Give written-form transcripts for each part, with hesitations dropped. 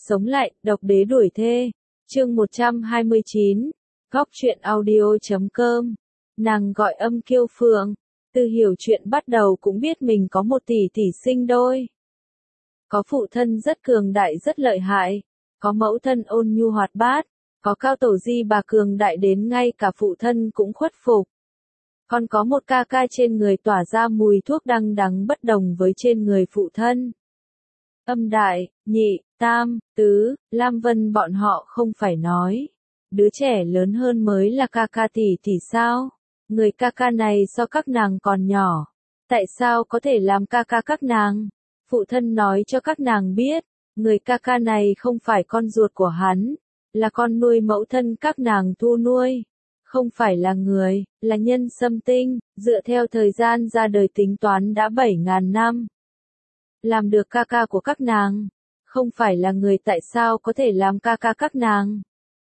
sống lại, độc đế đuổi thê. Chương 129. Góc truyện audio.com. Nàng gọi Âm Kiêu Phượng. Từ hiểu chuyện bắt đầu cũng biết mình có một tỷ tỷ sinh đôi. Có phụ thân rất cường đại rất lợi hại, có mẫu thân ôn nhu hoạt bát, có cao tổ di bà cường đại đến ngay cả phụ thân cũng khuất phục. Còn có một ca ca trên người tỏa ra mùi thuốc đăng đắng bất đồng với trên người phụ thân. Âm đại, nhị, tam, tứ, Lam Vân bọn họ không phải nói. Đứa trẻ lớn hơn mới là ca ca tỷ tỷ sao? Người ca ca này so các nàng còn nhỏ. Tại sao có thể làm ca ca các nàng? Phụ thân nói cho các nàng biết, người ca ca này không phải con ruột của hắn, là con nuôi mẫu thân các nàng thu nuôi. Không phải là người, là nhân xâm tinh, dựa theo thời gian ra đời tính toán đã 7.000 năm. Làm được ca ca của các nàng, không phải là người tại sao có thể làm ca ca các nàng.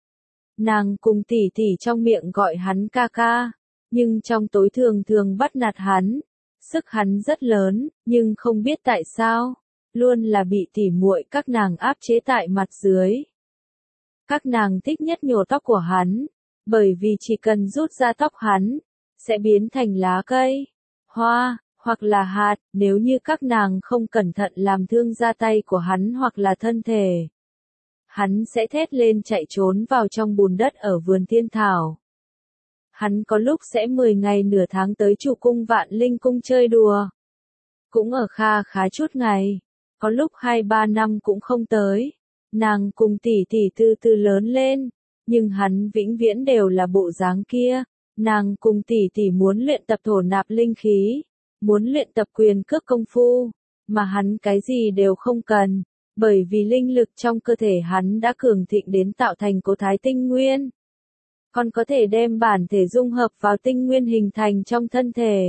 Nàng cùng tỷ tỷ trong miệng gọi hắn ca ca, nhưng trong tối thường thường bắt nạt hắn. Sức hắn rất lớn, nhưng không biết tại sao, luôn là bị tỉ muội các nàng áp chế tại mặt dưới. Các nàng thích nhất nhổ tóc của hắn, bởi vì chỉ cần rút ra tóc hắn, sẽ biến thành lá cây, hoa, hoặc là hạt, nếu như các nàng không cẩn thận làm thương da tay của hắn hoặc là thân thể. Hắn sẽ thét lên chạy trốn vào trong bùn đất ở vườn thiên thảo. Hắn có lúc sẽ 10 ngày nửa tháng tới chủ cung Vạn Linh cung chơi đùa. Cũng ở kha khá chút ngày, có lúc 2-3 năm cũng không tới. Nàng cùng tỷ tỷ từ từ lớn lên, nhưng hắn vĩnh viễn đều là bộ dáng kia. Nàng cùng tỷ tỷ muốn luyện tập thổ nạp linh khí, muốn luyện tập quyền cước công phu, mà hắn cái gì đều không cần, bởi vì linh lực trong cơ thể hắn đã cường thịnh đến tạo thành cố thái tinh nguyên. Còn có thể đem bản thể dung hợp vào tinh nguyên hình thành trong thân thể.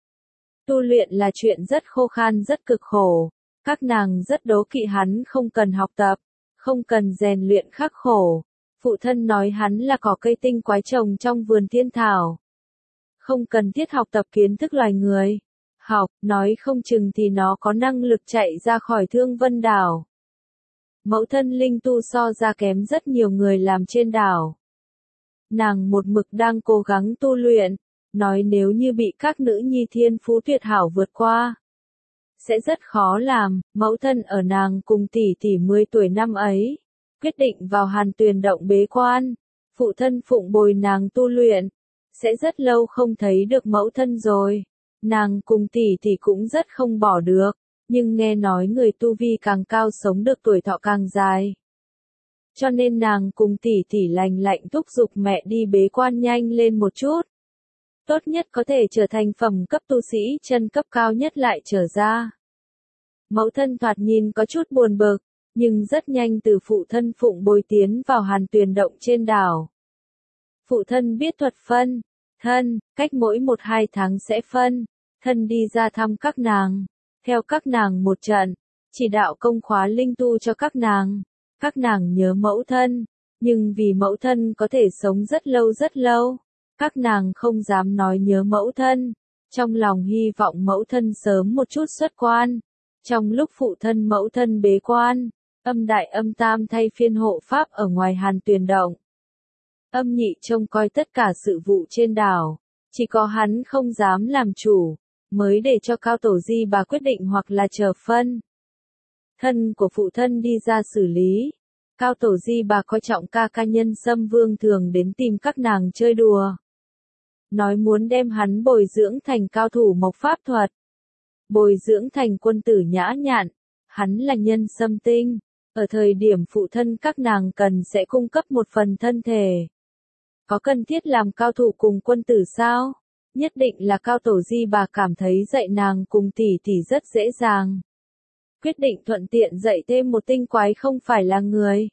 Tu luyện là chuyện rất khô khan rất cực khổ, các nàng rất đố kỵ hắn không cần học tập, không cần rèn luyện khắc khổ. Phụ thân nói hắn là cỏ cây tinh quái trồng trong vườn thiên thảo. Không cần thiết học tập kiến thức loài người. Học, nói không chừng thì nó có năng lực chạy ra khỏi Thương Vân đảo. Mẫu thân linh tu so ra kém rất nhiều người làm trên đảo. Nàng một mực đang cố gắng tu luyện, nói nếu như bị các nữ nhi thiên phú tuyệt hảo vượt qua, sẽ rất khó làm. Mẫu thân ở nàng cùng tỷ tỷ 10 tuổi năm ấy, quyết định vào Hàn Tuyền động bế quan, phụ thân phụng bồi nàng tu luyện, sẽ rất lâu không thấy được mẫu thân rồi. Nàng cùng tỷ tỷ cũng rất không bỏ được, nhưng nghe nói người tu vi càng cao sống được tuổi thọ càng dài. Cho nên nàng cùng tỷ tỷ lành lạnh thúc giục mẹ đi bế quan nhanh lên một chút. Tốt nhất có thể trở thành phẩm cấp tu sĩ chân cấp cao nhất lại trở ra. Mẫu thân thoạt nhìn có chút buồn bực, nhưng rất nhanh từ phụ thân phụng bồi tiến vào Hàn Tuyền động trên đảo. Phụ thân biết thuật phân, thân, cách mỗi 1-2 tháng sẽ phân, thân đi ra thăm các nàng, theo các nàng một trận, chỉ đạo công khóa linh tu cho các nàng. Các nàng nhớ mẫu thân, nhưng vì mẫu thân có thể sống rất lâu, các nàng không dám nói nhớ mẫu thân, trong lòng hy vọng mẫu thân sớm một chút xuất quan. Trong lúc phụ thân mẫu thân bế quan, âm đại âm tam thay phiên hộ pháp ở ngoài Hàn Tuyền động. Âm nhị trông coi tất cả sự vụ trên đảo, chỉ có hắn không dám làm chủ, mới để cho cao tổ di bà quyết định hoặc là chờ phân. Thân của phụ thân đi ra xử lý. Cao tổ di bà coi trọng ca ca Nhân Sâm Vương thường đến tìm các nàng chơi đùa. Nói muốn đem hắn bồi dưỡng thành cao thủ mộc pháp thuật. Bồi dưỡng thành quân tử nhã nhặn. Hắn là nhân sâm tinh. Ở thời điểm phụ thân các nàng cần sẽ cung cấp một phần thân thể. Có cần thiết làm cao thủ cùng quân tử sao? Nhất định là cao tổ di bà cảm thấy dạy nàng cùng tỷ tỷ rất dễ dàng. Quyết định thuận tiện dạy thêm một tinh quái không phải là người.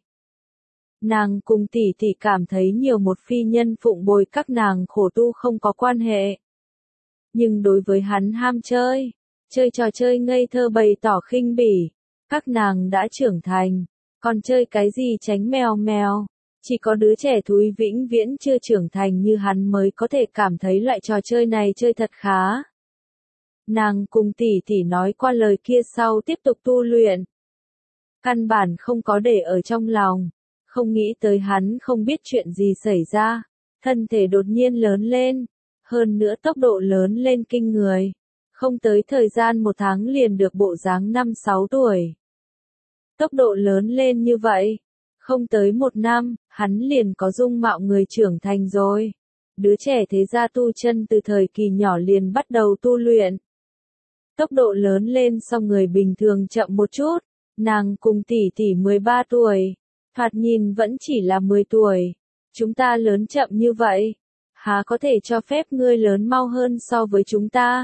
Nàng cùng tỷ tỷ cảm thấy nhiều một phi nhân phụng bồi các nàng khổ tu không có quan hệ. Nhưng đối với hắn ham chơi, chơi trò chơi ngây thơ bày tỏ khinh bỉ, các nàng đã trưởng thành, còn chơi cái gì tránh mèo mèo, chỉ có đứa trẻ thúi vĩnh viễn chưa trưởng thành như hắn mới có thể cảm thấy loại trò chơi này chơi thật khá. Nàng cùng tỷ tỷ nói qua lời kia sau tiếp tục tu luyện. căn bản không có để ở trong lòng, không nghĩ tới hắn không biết chuyện gì xảy ra, thân thể đột nhiên lớn lên, hơn nữa tốc độ lớn lên kinh người, không tới thời gian 1 tháng liền được bộ dáng 5-6 tuổi. Tốc độ lớn lên như vậy, không tới 1 năm, hắn liền có dung mạo người trưởng thành rồi. Đứa trẻ thế gia tu chân từ thời kỳ nhỏ liền bắt đầu tu luyện. Tốc độ lớn lên so người bình thường chậm một chút, nàng cùng tỷ tỷ 13 tuổi, thoạt nhìn vẫn chỉ là 10 tuổi. Chúng ta lớn chậm như vậy, há có thể cho phép ngươi lớn mau hơn so với chúng ta.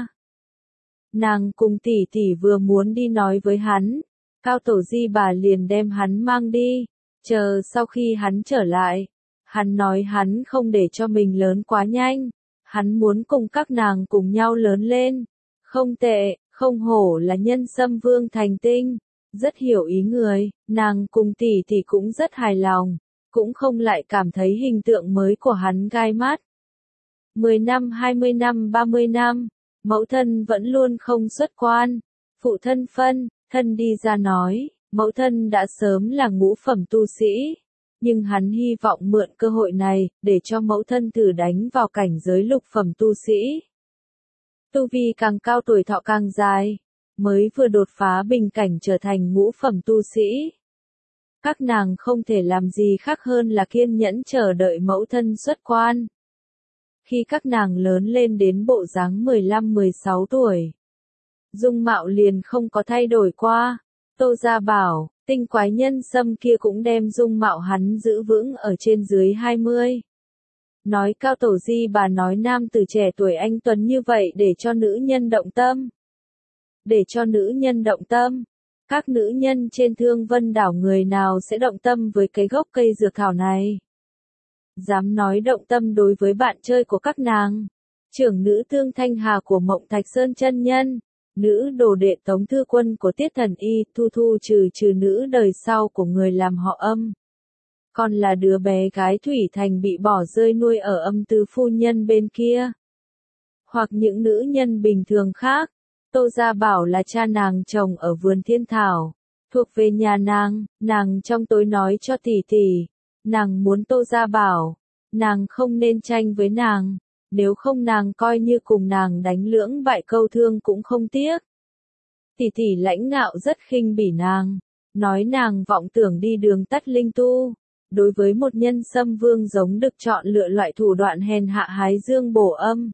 Nàng cùng tỷ tỷ vừa muốn đi nói với hắn, Cao Tổ Di bà liền đem hắn mang đi, chờ sau khi hắn trở lại. Hắn nói hắn không để cho mình lớn quá nhanh, hắn muốn cùng các nàng cùng nhau lớn lên. Không tệ, không hổ là nhân sâm vương thành tinh, rất hiểu ý người, nàng cùng tỷ tỷ cũng rất hài lòng, cũng không lại cảm thấy hình tượng mới của hắn gai mắt. 10 năm, 20 năm, 30 năm, mẫu thân vẫn luôn không xuất quan, phụ thân phân, thân đi ra nói, mẫu thân đã sớm là ngũ phẩm tu sĩ. Nhưng hắn hy vọng mượn cơ hội này, để cho mẫu thân thử đánh vào cảnh giới lục phẩm tu sĩ. Tu vi càng cao tuổi thọ càng dài, mới vừa đột phá bình cảnh trở thành ngũ phẩm tu sĩ. Các nàng không thể làm gì khác hơn là kiên nhẫn chờ đợi mẫu thân xuất quan. Khi các nàng lớn lên đến bộ dáng 15-16 tuổi, dung mạo liền không có thay đổi qua. Tô Gia bảo, tinh quái nhân sâm kia cũng đem dung mạo hắn giữ vững ở trên dưới 20. Nói Cao Tổ Di bà nói nam tử trẻ tuổi anh tuấn như vậy để cho nữ nhân động tâm. Để cho nữ nhân động tâm. Các nữ nhân trên Thương Vân đảo người nào sẽ động tâm với cái gốc cây dược thảo này? Dám nói động tâm đối với bạn chơi của các nàng. Trưởng nữ Tương Thanh Hà của Mộng Thạch Sơn chân nhân. Nữ đồ đệ Tống Thư Quân của Tiết Thần Y, Thu Thu trừ nữ đời sau của người làm họ Âm. Còn là đứa bé gái Thủy Thành bị bỏ rơi nuôi ở Âm Tứ phu nhân bên kia. Hoặc những nữ nhân bình thường khác. Tô Gia bảo là cha nàng trồng ở vườn thiên thảo, thuộc về nhà nàng trong tối nói cho tỷ tỷ, nàng muốn Tô Gia bảo, nàng không nên tranh với nàng. Nếu không nàng coi như cùng nàng đánh lưỡng bại câu thương cũng không tiếc. Tỷ tỷ lãnh ngạo rất khinh bỉ nàng, nói nàng vọng tưởng đi đường tắt linh tu. Đối với một nhân sâm vương giống được chọn lựa loại thủ đoạn hèn hạ hái dương bổ âm.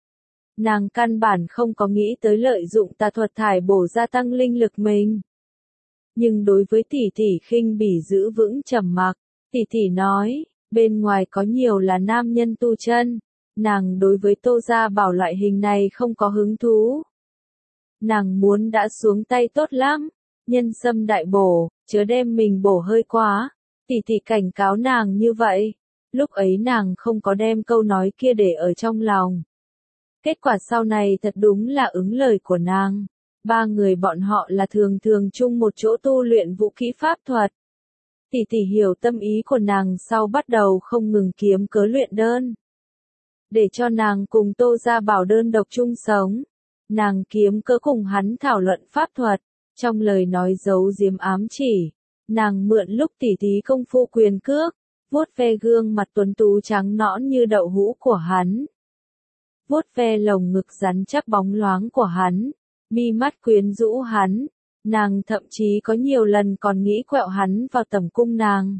Nàng căn bản không có nghĩ tới lợi dụng tà thuật thải bổ gia tăng linh lực mình. Nhưng đối với tỷ tỷ khinh bỉ giữ vững trầm mặc, tỷ tỷ nói, bên ngoài có nhiều là nam nhân tu chân. Nàng đối với Tô Gia bảo loại hình này không có hứng thú. Nàng muốn đã xuống tay tốt lắm, nhân sâm đại bổ, chớ đem mình bổ hơi quá. Tỷ tỷ cảnh cáo nàng như vậy, lúc ấy nàng không có đem câu nói kia để ở trong lòng. Kết quả sau này thật đúng là ứng lời của nàng. 3 người bọn họ là thường chung một chỗ tu luyện vũ khí pháp thuật. Tỷ tỷ hiểu tâm ý của nàng sau bắt đầu không ngừng kiếm cớ luyện đơn. Để cho nàng cùng Tô Gia bảo đơn độc chung sống. Nàng kiếm cớ cùng hắn thảo luận pháp thuật, trong lời nói giấu giếm ám chỉ. Nàng mượn lúc tỷ tí công phu quyền cước, vuốt ve gương mặt tuấn tú trắng nõn như đậu hũ của hắn. Vuốt ve lồng ngực rắn chắc bóng loáng của hắn, mi mắt quyến rũ hắn. Nàng thậm chí có nhiều lần còn nghĩ quẹo hắn vào tầm cung nàng.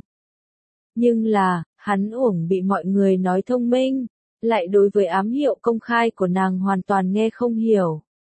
Nhưng là, hắn uổng bị mọi người nói thông minh. Lại đối với ám hiệu công khai của nàng hoàn toàn nghe không hiểu.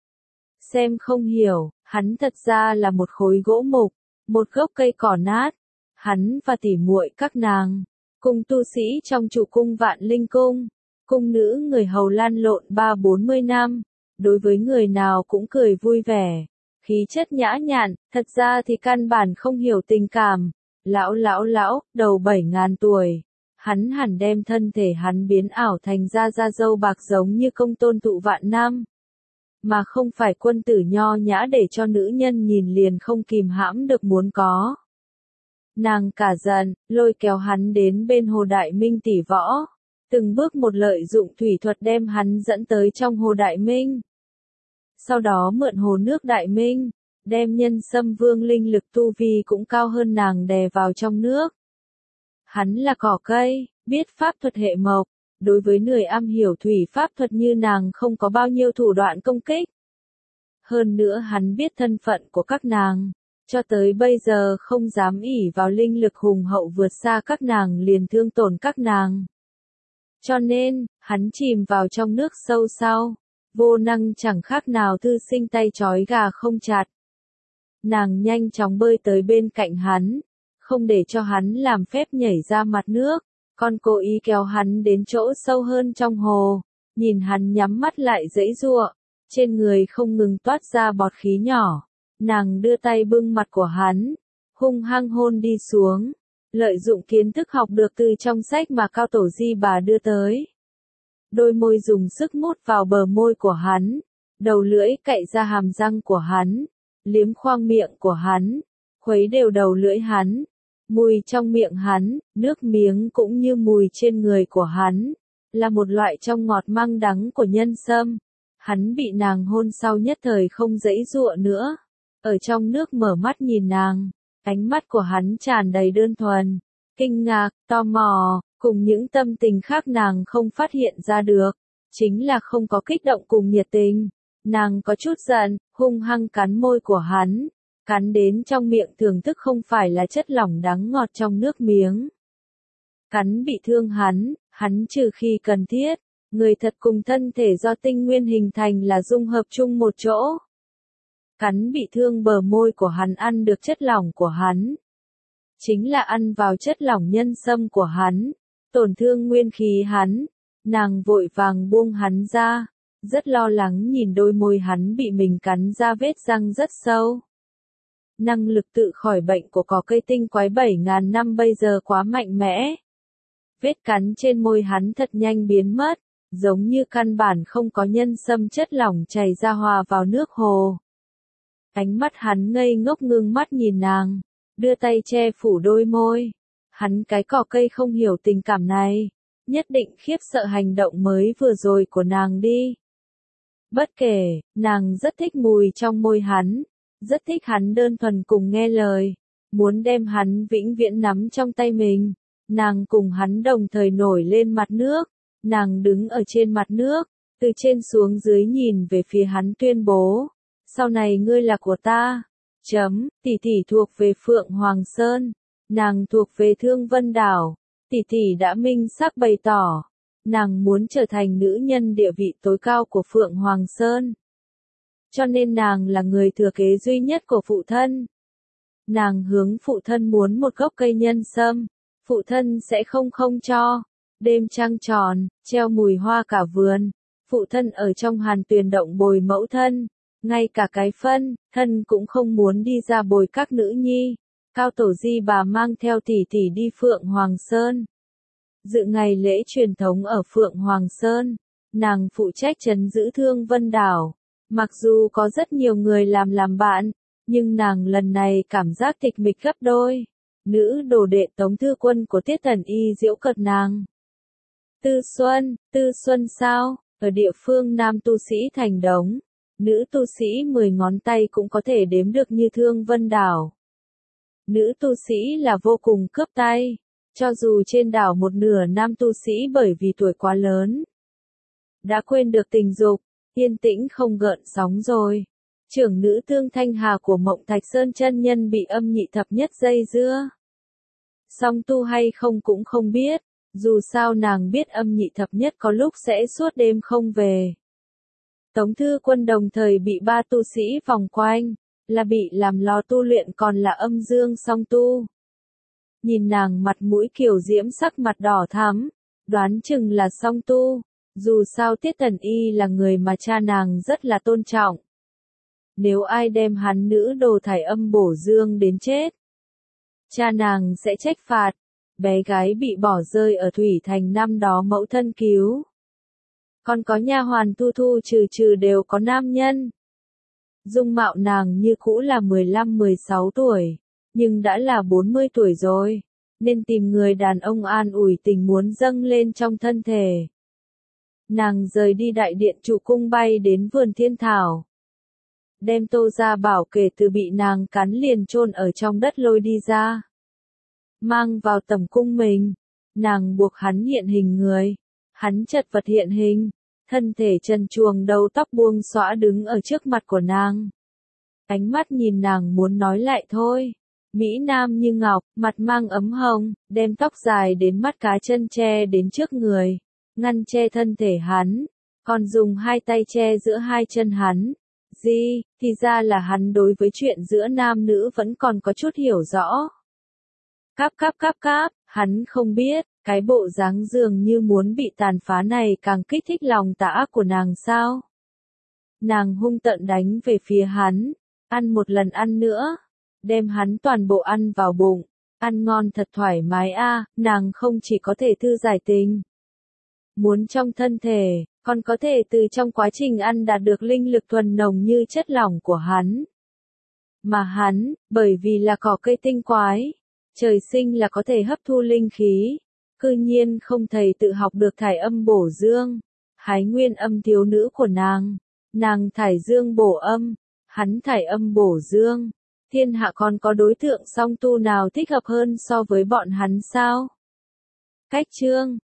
Xem không hiểu, hắn thật ra là một khối gỗ mục, một gốc cây cỏ nát. Hắn và tỉ muội các nàng, cùng tu sĩ trong chủ cung Vạn Linh Cung, cung nữ người hầu lan lộn 30-40 năm, đối với người nào cũng cười vui vẻ, khí chất nhã nhặn, thật ra thì căn bản không hiểu tình cảm. Lão, đầu 7.000 tuổi. Hắn hẳn đem thân thể hắn biến ảo thành da dâu bạc giống như Công Tôn Thụ vạn năm. Mà không phải quân tử nho nhã để cho nữ nhân nhìn liền không kìm hãm được muốn có. Nàng cả giận, lôi kéo hắn đến bên hồ Đại Minh tỷ võ. Từng bước một lợi dụng thủy thuật đem hắn dẫn tới trong hồ Đại Minh. Sau đó mượn hồ nước Đại Minh, đem Nhân Sâm Vương linh lực tu vi cũng cao hơn nàng đè vào trong nước. Hắn là cỏ cây, biết pháp thuật hệ mộc, đối với người am hiểu thủy pháp thuật như nàng không có bao nhiêu thủ đoạn công kích. Hơn nữa hắn biết thân phận của các nàng, cho tới bây giờ không dám ỷ vào linh lực hùng hậu vượt xa các nàng liền thương tổn các nàng. Cho nên, hắn chìm vào trong nước sâu sau, vô năng chẳng khác nào thư sinh tay trói gà không chặt. Nàng nhanh chóng bơi tới bên cạnh hắn, không để cho hắn làm phép nhảy ra mặt nước, còn cố ý kéo hắn đến chỗ sâu hơn trong hồ, nhìn hắn nhắm mắt lại giãy giụa, trên người không ngừng toát ra bọt khí nhỏ. Nàng đưa tay bưng mặt của hắn, hung hăng hôn đi xuống, lợi dụng kiến thức học được từ trong sách mà Cao Tổ Di Bà đưa tới. Đôi môi dùng sức mút vào bờ môi của hắn, đầu lưỡi cạy ra hàm răng của hắn, liếm khoang miệng của hắn, khuấy đều đầu lưỡi hắn, mùi trong miệng hắn, nước miếng cũng như mùi trên người của hắn, là một loại trong ngọt măng đắng của nhân sâm. Hắn bị nàng hôn sau nhất thời không giãy giụa nữa, ở trong nước mở mắt nhìn nàng, ánh mắt của hắn tràn đầy đơn thuần, kinh ngạc, tò mò, cùng những tâm tình khác nàng không phát hiện ra được, chính là không có kích động cùng nhiệt tình. Nàng có chút giận, hung hăng cắn môi của hắn, cắn đến trong miệng thưởng thức không phải là chất lỏng đắng ngọt trong nước miếng. Cắn bị thương hắn trừ khi cần thiết, người thật cùng thân thể do tinh nguyên hình thành là dung hợp chung một chỗ. Cắn bị thương bờ môi của hắn ăn được chất lỏng của hắn. Chính là ăn vào chất lỏng nhân sâm của hắn, tổn thương nguyên khí hắn. Nàng vội vàng buông hắn ra, rất lo lắng nhìn đôi môi hắn bị mình cắn ra vết răng rất sâu. Năng lực tự khỏi bệnh của cỏ cây tinh quái 7.000 năm bây giờ quá mạnh mẽ. Vết cắn trên môi hắn thật nhanh biến mất, giống như căn bản không có nhân sâm chất lỏng chảy ra hòa vào nước hồ. Ánh mắt hắn ngây ngốc ngưng mắt nhìn nàng, đưa tay che phủ đôi môi. Hắn cái cỏ cây không hiểu tình cảm này, nhất định khiếp sợ hành động mới vừa rồi của nàng đi. Bất kể, nàng rất thích mùi trong môi hắn, rất thích hắn đơn thuần cùng nghe lời, muốn đem hắn vĩnh viễn nắm trong tay mình. Nàng cùng hắn đồng thời nổi lên mặt nước, nàng đứng ở trên mặt nước, từ trên xuống dưới nhìn về phía hắn tuyên bố, sau này ngươi là của ta. Tỷ tỷ thuộc về Phượng Hoàng Sơn, nàng thuộc về Thương Vân Đảo, tỷ tỷ đã minh xác bày tỏ, nàng muốn trở thành nữ nhân địa vị tối cao của Phượng Hoàng Sơn. Cho nên nàng là người thừa kế duy nhất của phụ thân. Nàng hướng phụ thân muốn một gốc cây nhân sâm, phụ thân sẽ không cho. Đêm trăng tròn, treo mùi hoa cả vườn, phụ thân ở trong hàn tuyền động bồi mẫu thân, ngay cả cái phân, thân cũng không muốn đi ra bồi các nữ nhi. Cao Tổ Di Bà mang theo tỷ tỷ đi Phượng Hoàng Sơn. Dự ngày lễ truyền thống ở Phượng Hoàng Sơn, nàng phụ trách trấn giữ Thương Vân Đảo. Mặc dù có rất nhiều người làm bạn, nhưng nàng lần này cảm giác tịch mịch gấp đôi. Nữ đồ đệ Tống Thư Quân của Tiết Tần Y giễu cợt nàng. Tư Xuân sao? Ở địa phương nam tu sĩ thành đống, nữ tu sĩ 10 ngón tay cũng có thể đếm được như Thương Vân Đảo. Nữ tu sĩ là vô cùng cướp tay, cho dù trên đảo một nửa nam tu sĩ bởi vì tuổi quá lớn, đã quên được tình dục, yên tĩnh không gợn sóng rồi. Trưởng nữ Tương Thanh Hà của Mộng Thạch Sơn chân nhân bị âm nhị thập nhất dây dưa. Song tu hay không cũng không biết, dù sao nàng biết âm nhị thập nhất có lúc sẽ suốt đêm không về. Tống Thư Quân đồng thời bị 3 tu sĩ vòng quanh, là bị làm lò tu luyện còn là âm dương song tu. Nhìn nàng mặt mũi kiều diễm sắc mặt đỏ thắm, đoán chừng là song tu, dù sao Tiết Tần Y là người mà cha nàng rất là tôn trọng. Nếu ai đem hắn nữ đồ thải âm bổ dương đến chết, cha nàng sẽ trách phạt. Bé gái bị bỏ rơi ở Thủy Thành năm đó mẫu thân cứu. Còn có nha hoàn Thu Thu trừ đều có nam nhân. Dung mạo nàng như cũ là 15-16 tuổi, nhưng đã là 40 tuổi rồi, nên tìm người đàn ông an ủi tình muốn dâng lên trong thân thể. Nàng rời đi đại điện trụ cung bay đến vườn thiên thảo. đem Tô Gia Bảo kể từ bị nàng cắn liền chôn ở trong đất lôi đi ra. Mang vào tẩm cung mình, nàng buộc hắn hiện hình người, hắn chật vật hiện hình, thân thể trần truồng đầu tóc buông xõa đứng ở trước mặt của nàng. Ánh mắt nhìn nàng muốn nói lại thôi. Mỹ Nam như ngọc, mặt mang ấm hồng, đem tóc dài đến mắt cá chân che đến trước người, ngăn che thân thể hắn, còn dùng hai tay che giữa hai chân hắn. Thì ra là hắn đối với chuyện giữa nam nữ vẫn còn có chút hiểu rõ. Cáp, hắn không biết, cái bộ dáng dường như muốn bị tàn phá này càng kích thích lòng tà ác của nàng sao. Nàng hung tợn đánh về phía hắn, ăn một lần ăn nữa, đem hắn toàn bộ ăn vào bụng, ăn ngon thật thoải mái nàng không chỉ có thể thư giải tình. Muốn trong thân thể, còn có thể từ trong quá trình ăn đạt được linh lực thuần nồng như chất lỏng của hắn. Mà hắn, bởi vì là cỏ cây tinh quái, trời sinh là có thể hấp thu linh khí, cư nhiên không thầy tự học được thải âm bổ dương, hái nguyên âm thiếu nữ của nàng thải dương bổ âm, hắn thải âm bổ dương, thiên hạ còn có đối tượng song tu nào thích hợp hơn so với bọn hắn sao? Cách chương